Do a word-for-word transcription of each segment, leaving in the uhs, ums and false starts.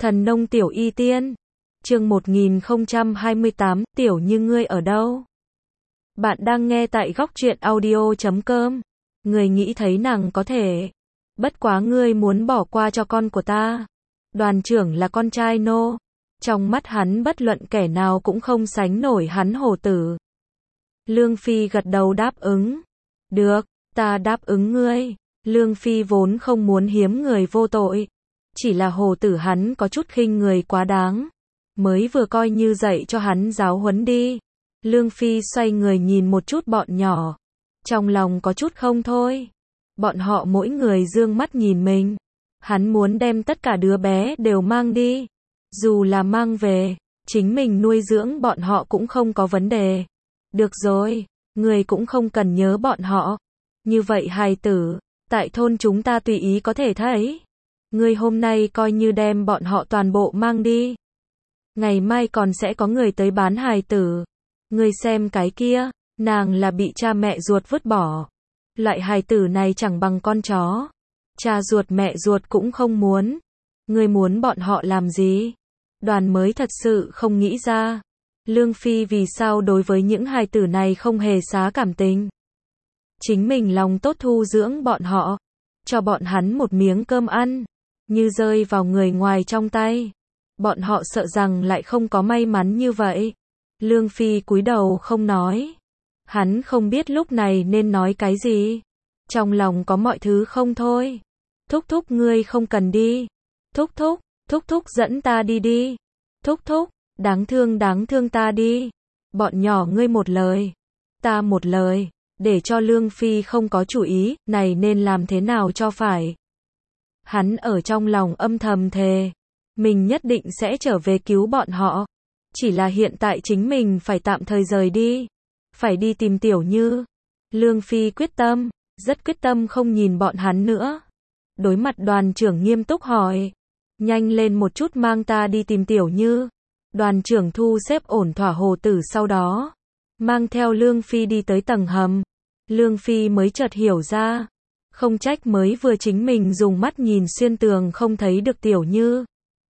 Thần nông tiểu y tiên. Chương một nghìn không trăm hai mươi tám, Tiểu Như ngươi ở đâu? Bạn đang nghe tại góc truyện audio chấm com. Người nghĩ thấy nàng có thể. Bất quá ngươi muốn bỏ qua cho con của ta. Đoàn trưởng là con trai nô. Trong mắt hắn bất luận kẻ nào cũng không sánh nổi hắn hổ tử. Lương Phi gật đầu đáp ứng. Được, ta đáp ứng ngươi. Lương Phi vốn không muốn hiếm người vô tội. Chỉ là hổ tử hắn có chút khinh người quá đáng. Mới vừa coi như dạy cho hắn giáo huấn đi. Lương Phi xoay người nhìn một chút bọn nhỏ. Trong lòng có chút không thôi. Bọn họ mỗi người dương mắt nhìn mình. Hắn muốn đem tất cả đứa bé đều mang đi. Dù là mang về, chính mình nuôi dưỡng bọn họ cũng không có vấn đề. Được rồi, người cũng không cần nhớ bọn họ. Như vậy hài tử, tại thôn chúng ta tùy ý có thể thấy. Ngươi hôm nay coi như đem bọn họ toàn bộ mang đi. Ngày mai còn sẽ có người tới bán hài tử. Ngươi xem cái kia, nàng là bị cha mẹ ruột vứt bỏ. Loại hài tử này chẳng bằng con chó. Cha ruột mẹ ruột cũng không muốn. Ngươi muốn bọn họ làm gì? Đoàn mới thật sự không nghĩ ra. Lương Phi vì sao đối với những hài tử này không hề xá cảm tình. Chính mình lòng tốt thu dưỡng bọn họ. Cho bọn hắn một miếng cơm ăn. Như rơi vào người ngoài trong tay. Bọn họ sợ rằng lại không có may mắn như vậy. Lương Phi cúi đầu không nói. Hắn không biết lúc này nên nói cái gì. Trong lòng có mọi thứ không thôi. Thúc thúc ngươi không cần đi. Thúc thúc, thúc thúc dẫn ta đi đi. Thúc thúc, đáng thương đáng thương ta đi. Bọn nhỏ ngươi một lời. Ta một lời. Để cho Lương Phi không có chủ ý, này nên làm thế nào cho phải. Hắn ở trong lòng âm thầm thề. Mình nhất định sẽ trở về cứu bọn họ. Chỉ là hiện tại chính mình phải tạm thời rời đi. Phải đi tìm Tiểu Như. Lương Phi quyết tâm. Rất quyết tâm không nhìn bọn hắn nữa. Đối mặt đoàn trưởng nghiêm túc hỏi. Nhanh lên một chút mang ta đi tìm Tiểu Như. Đoàn trưởng thu xếp ổn thỏa hồ tử sau đó. Mang theo Lương Phi đi tới tầng hầm. Lương Phi mới chợt hiểu ra. Không trách mới vừa chính mình dùng mắt nhìn xuyên tường không thấy được Tiểu Như.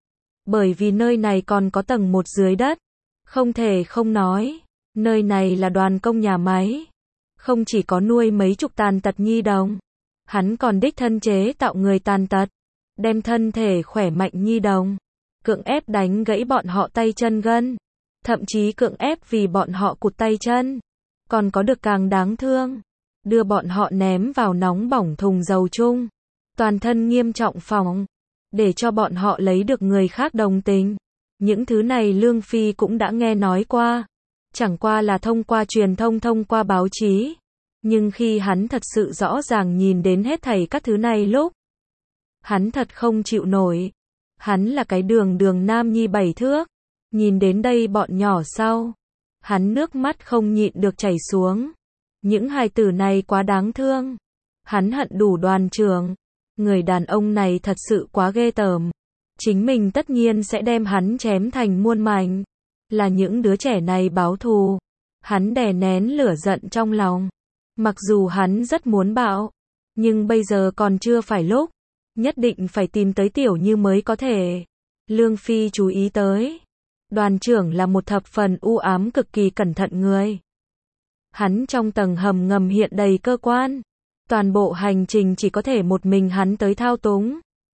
Bởi vì nơi này còn có tầng một dưới đất. Không thể không nói. Nơi này là đoàn công nhà máy. Không chỉ có nuôi mấy chục tàn tật nhi đồng. Hắn còn đích thân chế tạo người tàn tật. Đem thân thể khỏe mạnh nhi đồng. Cưỡng ép đánh gãy bọn họ tay chân gân. Thậm chí cưỡng ép vì bọn họ cụt tay chân. Còn có được càng đáng thương. Đưa bọn họ ném vào nóng bỏng thùng dầu chung. Toàn thân nghiêm trọng phỏng. Để cho bọn họ lấy được người khác đồng tình. Những thứ này Lương Phi cũng đã nghe nói qua. Chẳng qua là thông qua truyền thông thông qua báo chí. Nhưng khi hắn thật sự rõ ràng nhìn đến hết thảy các thứ này lúc. Hắn thật không chịu nổi. Hắn là cái đường đường nam nhi bảy thước. Nhìn đến đây bọn nhỏ sau. Hắn nước mắt không nhịn được chảy xuống. Những hài tử này quá đáng thương. Hắn hận đủ đoàn trưởng. Người đàn ông này thật sự quá ghê tởm. Chính mình tất nhiên sẽ đem hắn chém thành muôn mảnh. Là những đứa trẻ này báo thù. Hắn đè nén lửa giận trong lòng. Mặc dù hắn rất muốn bạo. Nhưng bây giờ còn chưa phải lúc. Nhất định phải tìm tới Tiểu Như mới có thể. Lương Phi chú ý tới. Đoàn trưởng là một thập phần u ám cực kỳ cẩn thận người. Hắn trong tầng hầm ngầm hiện đầy cơ quan. Toàn bộ hành trình chỉ có thể một mình hắn tới thao túng.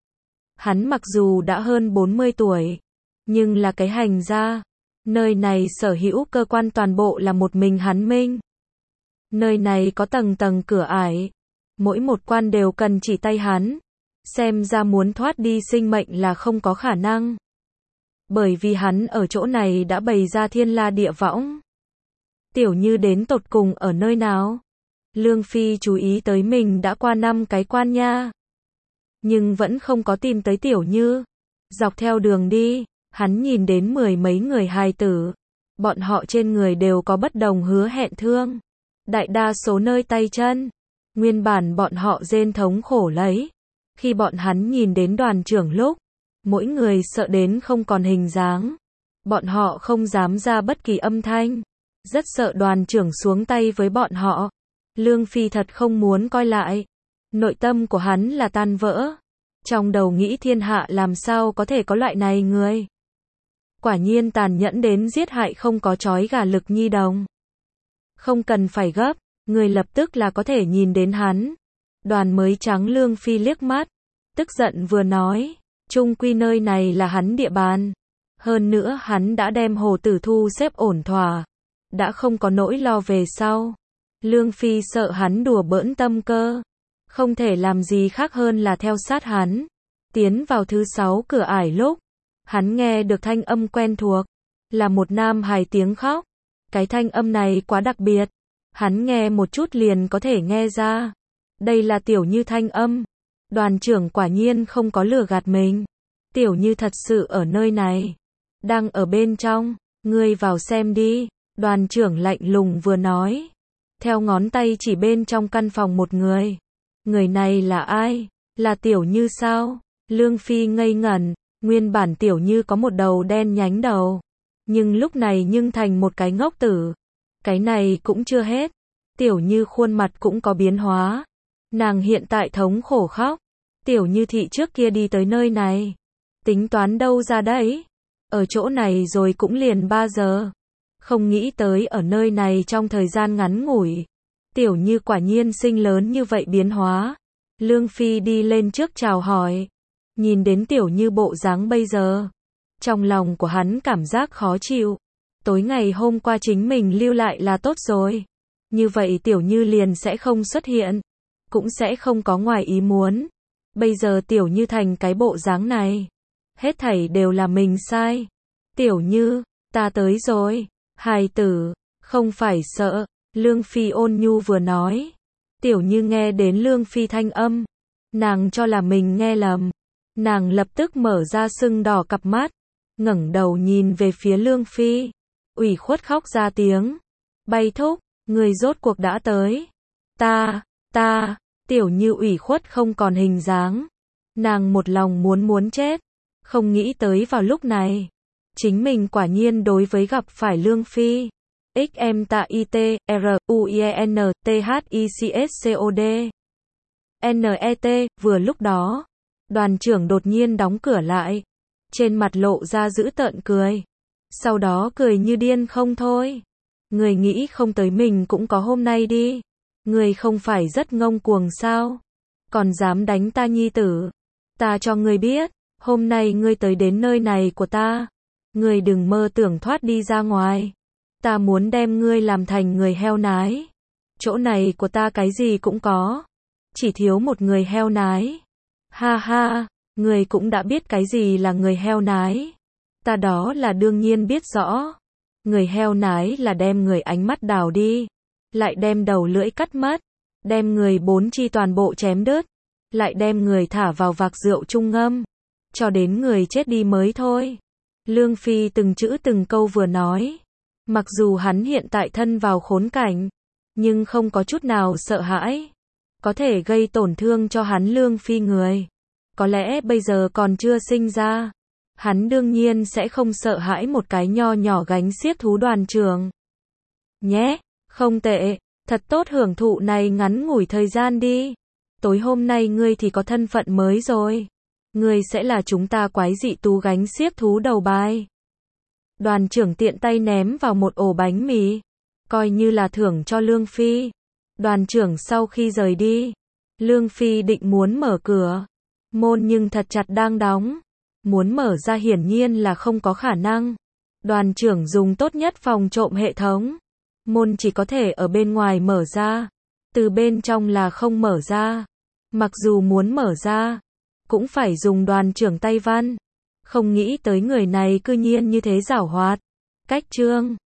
Hắn mặc dù đã hơn bốn mươi tuổi. Nhưng là cái hành gia. Nơi này sở hữu cơ quan toàn bộ là một mình hắn minh. Nơi này có tầng tầng cửa ải. Mỗi một quan đều cần chỉ tay hắn. Xem ra muốn thoát đi sinh mệnh là không có khả năng. Bởi vì hắn ở chỗ này đã bày ra thiên la địa võng. Tiểu Như đến tột cùng ở nơi nào? Lương Phi chú ý tới mình đã qua năm cái quan nha. Nhưng vẫn không có tìm tới Tiểu Như. Dọc theo đường đi, hắn nhìn đến mười mấy người hài tử. Bọn họ trên người đều có bất đồng hứa hẹn thương. Đại đa số nơi tay chân. Nguyên bản bọn họ rên thống khổ lấy. Khi bọn hắn nhìn đến đoàn trưởng lúc. Mỗi người sợ đến không còn hình dáng. Bọn họ không dám ra bất kỳ âm thanh. Rất sợ đoàn trưởng xuống tay với bọn họ. Lương Phi thật không muốn coi lại. Nội tâm của hắn là tan vỡ. Trong đầu nghĩ thiên hạ làm sao có thể có loại này người. Quả nhiên tàn nhẫn đến giết hại không có trói gà lực nhi đồng. Không cần phải gấp, người lập tức là có thể nhìn đến hắn. Đoàn mới trắng Lương Phi liếc mắt, tức giận vừa nói, chung quy nơi này là hắn địa bàn. Hơn nữa hắn đã đem Hồ Tử thu xếp ổn thỏa, đã không có nỗi lo về sau. Lương Phi sợ hắn đùa bỡn tâm cơ, không thể làm gì khác hơn là theo sát hắn. Tiến vào thứ sáu cửa ải lúc, hắn nghe được thanh âm quen thuộc, là một nam hài tiếng khóc. Cái thanh âm này quá đặc biệt, hắn nghe một chút liền có thể nghe ra. Đây là Tiểu Như thanh âm. Đoàn trưởng quả nhiên không có lừa gạt mình. Tiểu Như thật sự ở nơi này, đang ở bên trong, ngươi vào xem đi. Đoàn trưởng lạnh lùng vừa nói, theo ngón tay chỉ bên trong căn phòng một người. Người này là ai? Là Tiểu Như sao? Lương Phi ngây ngẩn, nguyên bản Tiểu Như có một đầu đen nhánh đầu, nhưng lúc này nhưng thành một cái ngốc tử. Cái này cũng chưa hết, Tiểu Như khuôn mặt cũng có biến hóa. Nàng hiện tại thống khổ khóc. Tiểu Như thị trước kia đi tới nơi này, tính toán đâu ra đấy? Ở chỗ này rồi cũng liền ba giờ. Không nghĩ tới ở nơi này trong thời gian ngắn ngủi, Tiểu Như quả nhiên sinh lớn như vậy biến hóa. Lương Phi đi lên trước chào hỏi, nhìn đến Tiểu Như bộ dáng bây giờ, trong lòng của hắn cảm giác khó chịu. Tối ngày hôm qua chính mình lưu lại là tốt rồi, như vậy Tiểu Như liền sẽ không xuất hiện, cũng sẽ không có ngoài ý muốn. Bây giờ Tiểu Như thành cái bộ dáng này, hết thảy đều là mình sai. Tiểu Như, ta tới rồi. Hài tử, không phải sợ. Lương Phi ôn nhu vừa nói. Tiểu Như nghe đến Lương Phi thanh âm, nàng cho là mình nghe lầm. Nàng lập tức mở ra sưng đỏ cặp mắt, ngẩng đầu nhìn về phía Lương Phi, ủy khuất khóc ra tiếng. Bay thúc, người rốt cuộc đã tới. Ta, ta, Tiểu Như ủy khuất không còn hình dáng. Nàng một lòng muốn muốn chết, không nghĩ tới vào lúc này, chính mình quả nhiên đối với gặp phải Lương Phi. X M ta I T, R, U I N, T H I C S C O D. N E T, vừa lúc đó, đoàn trưởng đột nhiên đóng cửa lại, trên mặt lộ ra dữ tợn cười. Sau đó cười như điên không thôi. Người nghĩ không tới mình cũng có hôm nay đi. Người không phải rất ngông cuồng sao? Còn dám đánh ta nhi tử. Ta cho ngươi biết, hôm nay ngươi tới đến nơi này của ta, ngươi đừng mơ tưởng thoát đi ra ngoài. Ta muốn đem ngươi làm thành người heo nái. Chỗ này của ta cái gì cũng có, chỉ thiếu một người heo nái. Ha ha, ngươi cũng đã biết cái gì là người heo nái. Ta đó là đương nhiên biết rõ. Người heo nái là đem người ánh mắt đào đi, lại đem đầu lưỡi cắt mất, đem người bốn chi toàn bộ chém đứt, lại đem người thả vào vạc rượu trung ngâm, cho đến người chết đi mới thôi. Lương Phi từng chữ từng câu vừa nói. Mặc dù hắn hiện tại thân vào khốn cảnh, nhưng không có chút nào sợ hãi. Có thể gây tổn thương cho hắn Lương Phi người, có lẽ bây giờ còn chưa sinh ra. Hắn đương nhiên sẽ không sợ hãi một cái nho nhỏ gánh xiếc thú đoàn trưởng. Nhé, không tệ, thật tốt hưởng thụ này ngắn ngủi thời gian đi. Tối hôm nay ngươi thì có thân phận mới rồi. Ngươi sẽ là chúng ta quái dị tú gánh xiếc thú đầu bài. Đoàn trưởng tiện tay ném vào một ổ bánh mì, coi như là thưởng cho Lương Phi. Đoàn trưởng sau khi rời đi, Lương Phi định muốn mở cửa, môn nhưng thật chặt đang đóng. Muốn mở ra hiển nhiên là không có khả năng. Đoàn trưởng dùng tốt nhất phòng trộm hệ thống, môn chỉ có thể ở bên ngoài mở ra, từ bên trong là không mở ra. Mặc dù muốn mở ra, cũng phải dùng đoàn trưởng tay văn. Không nghĩ tới người này cư nhiên như thế giảo hoạt. Cách chương